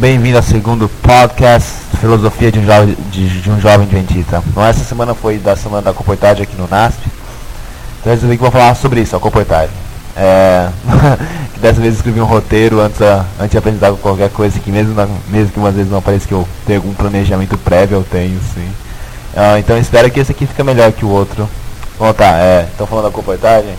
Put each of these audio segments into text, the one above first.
bem-vindo ao segundo podcast Filosofia de um Jovem Adventista. Bom, essa semana foi da semana da comportagem aqui no NASP. Então eu resolvi que vou falar sobre isso, a comportagem. Que dessa vez eu escrevi um roteiro antes de apresentar qualquer coisa, que mesmo que umas vezes não pareça que eu tenho algum planejamento prévio, eu tenho sim. Então eu espero que esse aqui fique melhor que o outro. Bom, tá, então falando da comportagem,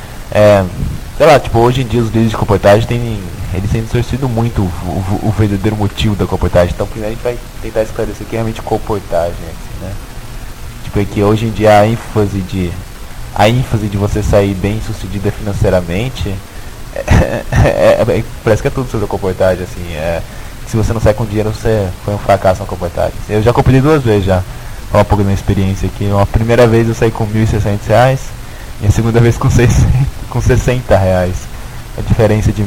sei lá, tipo, hoje em dia os vídeos de comportagem eles têm distorcido muito o verdadeiro motivo da comportagem. Então primeiro a gente vai tentar esclarecer o que é realmente comportagem, assim, né? Tipo, é que hoje em dia a ênfase de você sair bem sucedida financeiramente parece que é tudo sobre a comportagem, assim. Se você não sai com dinheiro, você foi um fracasso na comportagem. Eu já comportei 2 vezes já. Vou falar um pouco da minha experiência aqui. A primeira vez eu saí com R$1.600 e a segunda vez com R$60. A diferença de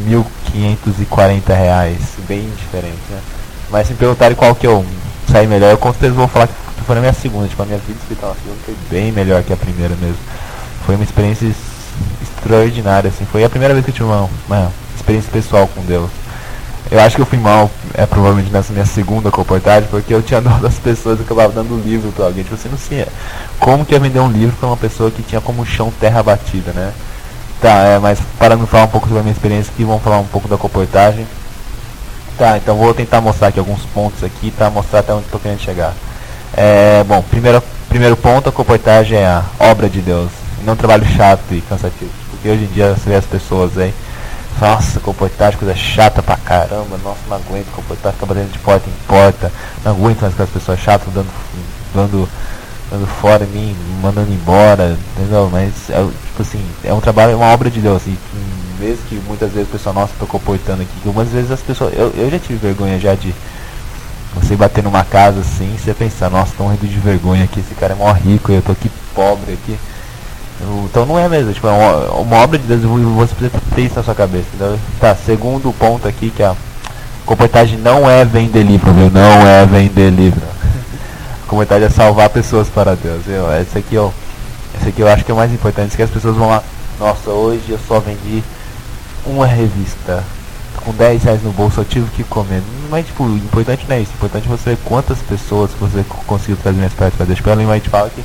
R$1.540, bem diferente, né? Mas se me perguntarem qual que eu saí melhor, eu com certeza vou falar que foi na minha segunda. Tipo, a minha vida espiritual na segunda foi bem melhor que a primeira mesmo. Foi uma experiência extraordinária, assim. Foi a primeira vez que eu tive uma experiência pessoal com Deus. Eu acho que eu fui mal, provavelmente nessa minha segunda comportagem, porque eu tinha dó das pessoas, eu acabava dando livro pra alguém. Tipo, você não sei como que ia vender um livro pra uma pessoa que tinha como chão terra batida, né? Tá, mas parando de falar um pouco sobre a minha experiência aqui, vamos falar um pouco da comportagem. Tá, então vou tentar mostrar aqui alguns pontos aqui pra mostrar até onde estou querendo chegar. Bom, primeiro ponto, a comportagem é a obra de Deus, não um trabalho chato e cansativo. Porque hoje em dia você vê as pessoas aí, nossa, comportagem, coisa chata pra caramba, nossa, não aguento comportagem, fica batendo de porta em porta, não aguento mais aquelas pessoas chatas dando fora de mim, mandando embora, entendeu? Mas tipo assim, é um trabalho, é uma obra de Deus, assim, mesmo que muitas vezes o pessoal, nossa, tô comportando aqui, algumas vezes as pessoas, eu já tive vergonha já de você bater numa casa assim, você pensar, nossa, tô morrendo de vergonha aqui, esse cara é mó rico e eu tô aqui pobre aqui. Então não é mesmo, tipo, é uma obra de Deus, você precisa ter isso na sua cabeça, entendeu? Tá, segundo ponto aqui, que a comportagem não é vender livro, viu? Não é vender livro. A comportagem é salvar pessoas para Deus, viu? Esse aqui eu acho que é o mais importante, que as pessoas vão lá, nossa, hoje eu só vendi uma revista, com R$10 no bolso, eu tive que comer. Mas tipo, o importante não é isso, o importante é você ver quantas pessoas que você conseguiu trazer mais perto para Deus. Tipo, a gente fala que,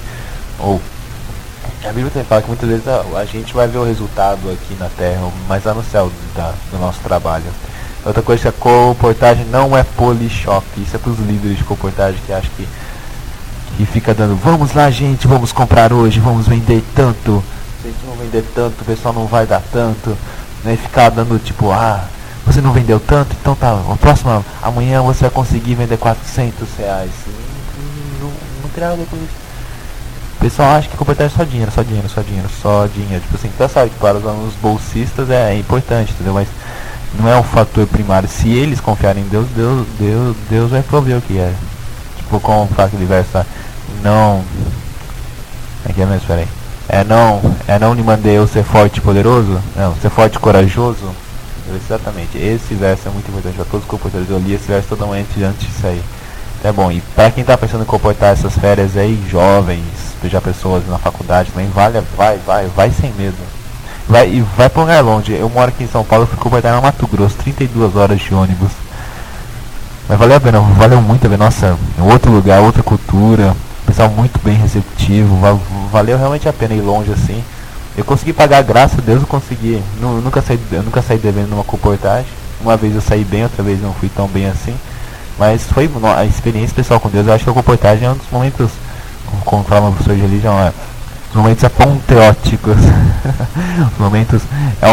a Bíblia também fala que muitas vezes a gente vai ver o resultado aqui na terra, mas lá no céu do nosso trabalho. Outra coisa, que a comportagem não é polishop. Isso é para os líderes de comportagem que acham que fica dando, vamos lá gente, vamos comprar hoje, vamos vender tanto. Se a gente não vender tanto, o pessoal não vai dar tanto, né? E ficar dando tipo, você não vendeu tanto, então tá, amanhã você vai conseguir vender R$400. Não tem nada a ver com isso. O pessoal acha que comportagem é só dinheiro. Tipo assim, então sabe que para os bolsistas é importante, entendeu? Mas não é um fator primário. Se eles confiarem em Deus, Deus vai prover o que é. Tipo, como fala aquele verso lá, não. Aqui é mesmo, peraí. Não lhe mandei eu ser forte e poderoso? Não, ser forte e corajoso? Exatamente. Esse verso é muito importante para todos os comportadores. Eu li esse verso totalmente antes de sair. É bom, e para quem tá pensando em comportar essas férias aí, jovens, já pessoas na faculdade também, vai sem medo. Vai pra um lugar longe. Eu moro aqui em São Paulo, eu fui comportar no Mato Grosso, 32 horas de ônibus. Mas valeu a pena, valeu muito a pena. Nossa, outro lugar, outra cultura, pessoal muito bem receptivo, valeu realmente a pena ir longe assim. Eu consegui pagar, graças a Deus eu consegui. Eu nunca saí devendo numa comportagem. Uma vez eu saí bem, outra vez não fui tão bem assim. Mas foi a experiência pessoal com Deus. Eu acho que a comportagem é um dos momentos, como fala o professor de religião, os momentos apoteóticos. Os momentos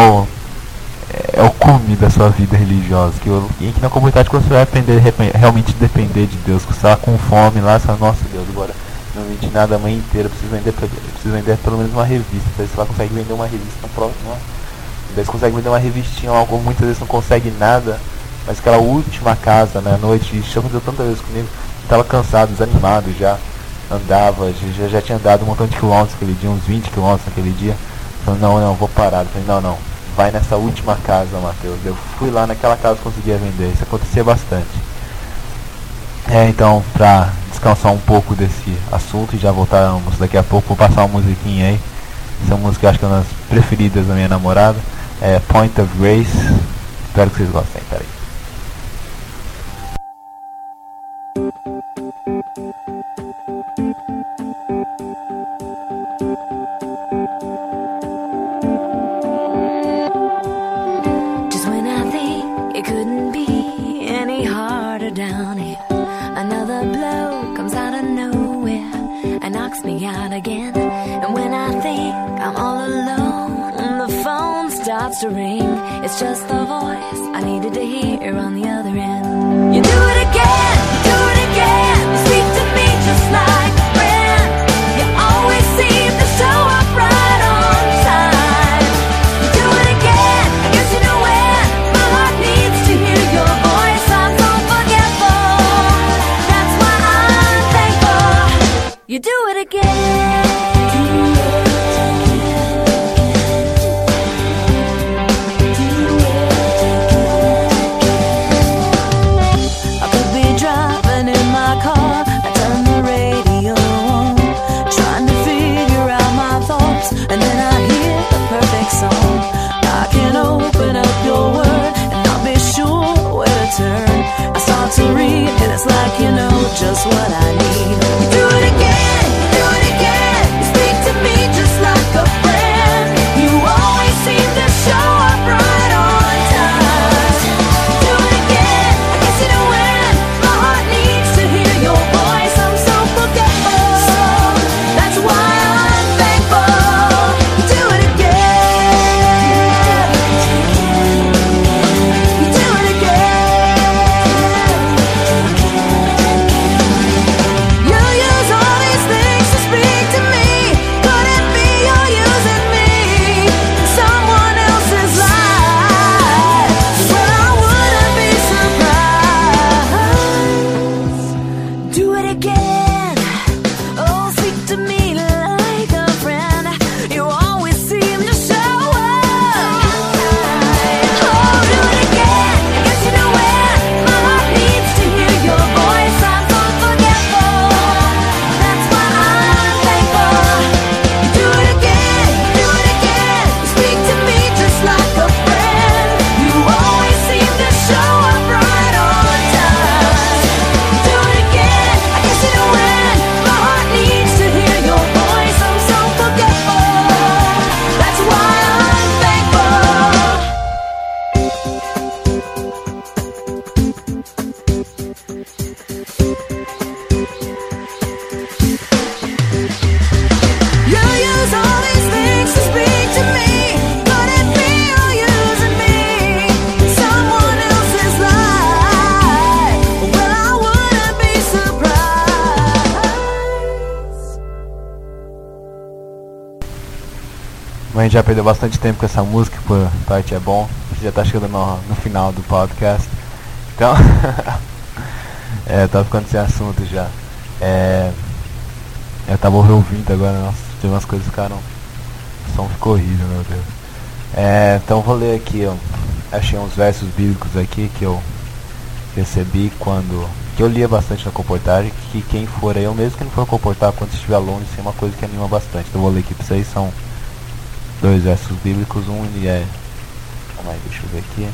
é o cume da sua vida religiosa. Em que na comportagem você vai aprender realmente depender de Deus. Você está com fome lá, você fala, nossa Deus, agora não vendi nada a manhã inteira, preciso vender pelo menos uma revista. Daí você lá consegue vender uma revista no próximo. Daí você consegue vender uma revistinha, algo muitas vezes não consegue nada. Mas aquela última casa, né, à noite, isso aconteceu tantas vezes comigo, estava cansado, desanimado já, andava, já tinha andado um montão de quilômetros aquele dia, uns 20 quilômetros naquele dia. Falei, não, vou parar. Falei, não, vai nessa última casa, Matheus. Eu fui lá naquela casa e conseguia vender, isso acontecia bastante. Então, pra descansar um pouco desse assunto e já voltarmos daqui a pouco, vou passar uma musiquinha aí. Essa música eu acho que é uma das preferidas da minha namorada, é Point of Grace. Espero que vocês gostem, peraí. again. And when I think I'm all alone and the phone starts to ring, it's just the voice I needed to hear on the other end. You do it again, do it again. You speak to me just like a friend. You always seem to show up right on time. You do it again, I guess you know when my heart needs to hear your voice. I'm so forgetful, that's why I'm thankful. You do it again. It's like you know just what I need. You do it again, do it again. You speak to me just like a friend. You always seem to show up right on time. Do it again, I guess you know when my heart needs to hear your voice. I'm so forgetful, that's why I'm thankful. You do it again. You do it again. A gente já perdeu bastante tempo com essa música, por parte é bom. Já tá chegando no final do podcast. Então, tá ficando sem assunto já. Eu tava ouvindo agora, nossa, tem umas coisas que ficaram. O som ficou horrível, meu Deus. Então vou ler aqui, ó. Achei uns versos bíblicos aqui que eu recebi que eu lia bastante na comportagem, que quem for eu mesmo que não for comportar quando estiver longe, isso é uma coisa que anima bastante. Então vou ler aqui pra vocês, são 2 versos bíblicos, calma aí, deixa eu ver aqui.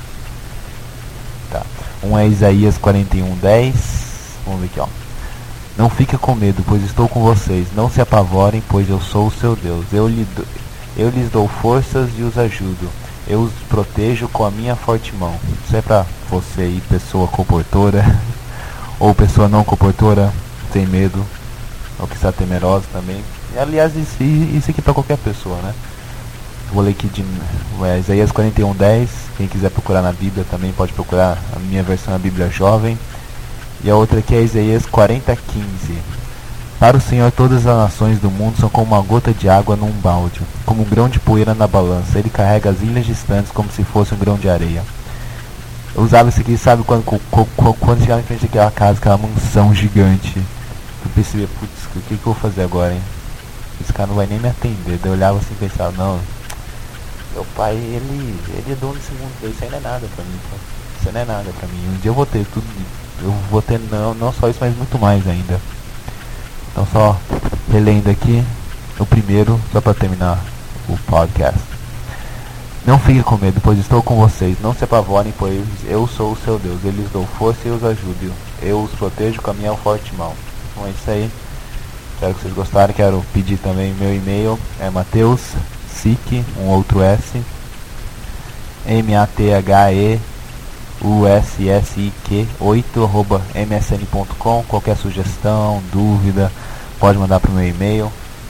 Tá. Um é Isaías 41:10. Vamos ver aqui, ó. Não fique com medo, pois estou com vocês. Não se apavorem, pois eu sou o seu Deus. Eu lhes dou forças e os ajudo. Eu os protejo com a minha forte mão. Isso é pra você aí, pessoa comportora, ou pessoa não comportora, sem medo, ou que está temerosa também. E, aliás, isso aqui é pra qualquer pessoa, né? Vou ler aqui de Isaías 41:10. Quem quiser procurar na Bíblia também pode procurar. A minha versão é a Bíblia Jovem. E a outra aqui é Isaías 40:15. Para o Senhor todas as nações do mundo são como uma gota de água num balde, como um grão de poeira na balança. Ele carrega as ilhas distantes como se fosse um grão de areia. Eu usava isso aqui, sabe, quando chegava em frente daquela casa, aquela mansão gigante. Eu percebi, putz, o que eu vou fazer agora, hein? Esse cara não vai nem me atender. Daí eu olhava assim e pensava, não, meu pai, ele é dono desse mundo, isso aí não é nada pra mim, pô. Isso não é nada pra mim. Um dia eu vou ter tudo, eu vou ter não só isso, mas muito mais ainda. Então só relendo aqui o primeiro, só pra terminar o podcast. Não fique com medo, pois estou com vocês. Não se apavorem, pois eu sou o seu Deus. Eu lhes dou força e os ajudo. Eu os protejo com a minha forte mão. Então é isso aí. Espero que vocês gostaram. Quero pedir também meu e-mail. É Mateus Sick, um outro S, MATHEUSSIQ 8@msn.com. Qualquer sugestão, dúvida, pode mandar para o meu e-mail.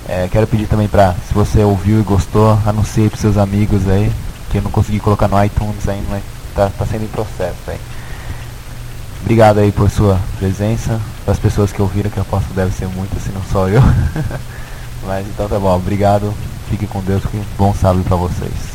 Quero pedir também pra, se você ouviu e gostou, anuncie pros seus amigos aí, que eu não consegui colocar no iTunes ainda, mas tá sendo em processo aí. Obrigado aí por sua presença, para as pessoas que ouviram, que eu aposto que deve ser muito, se não só eu. Mas então tá bom, obrigado, fique com Deus, bom sábado pra vocês.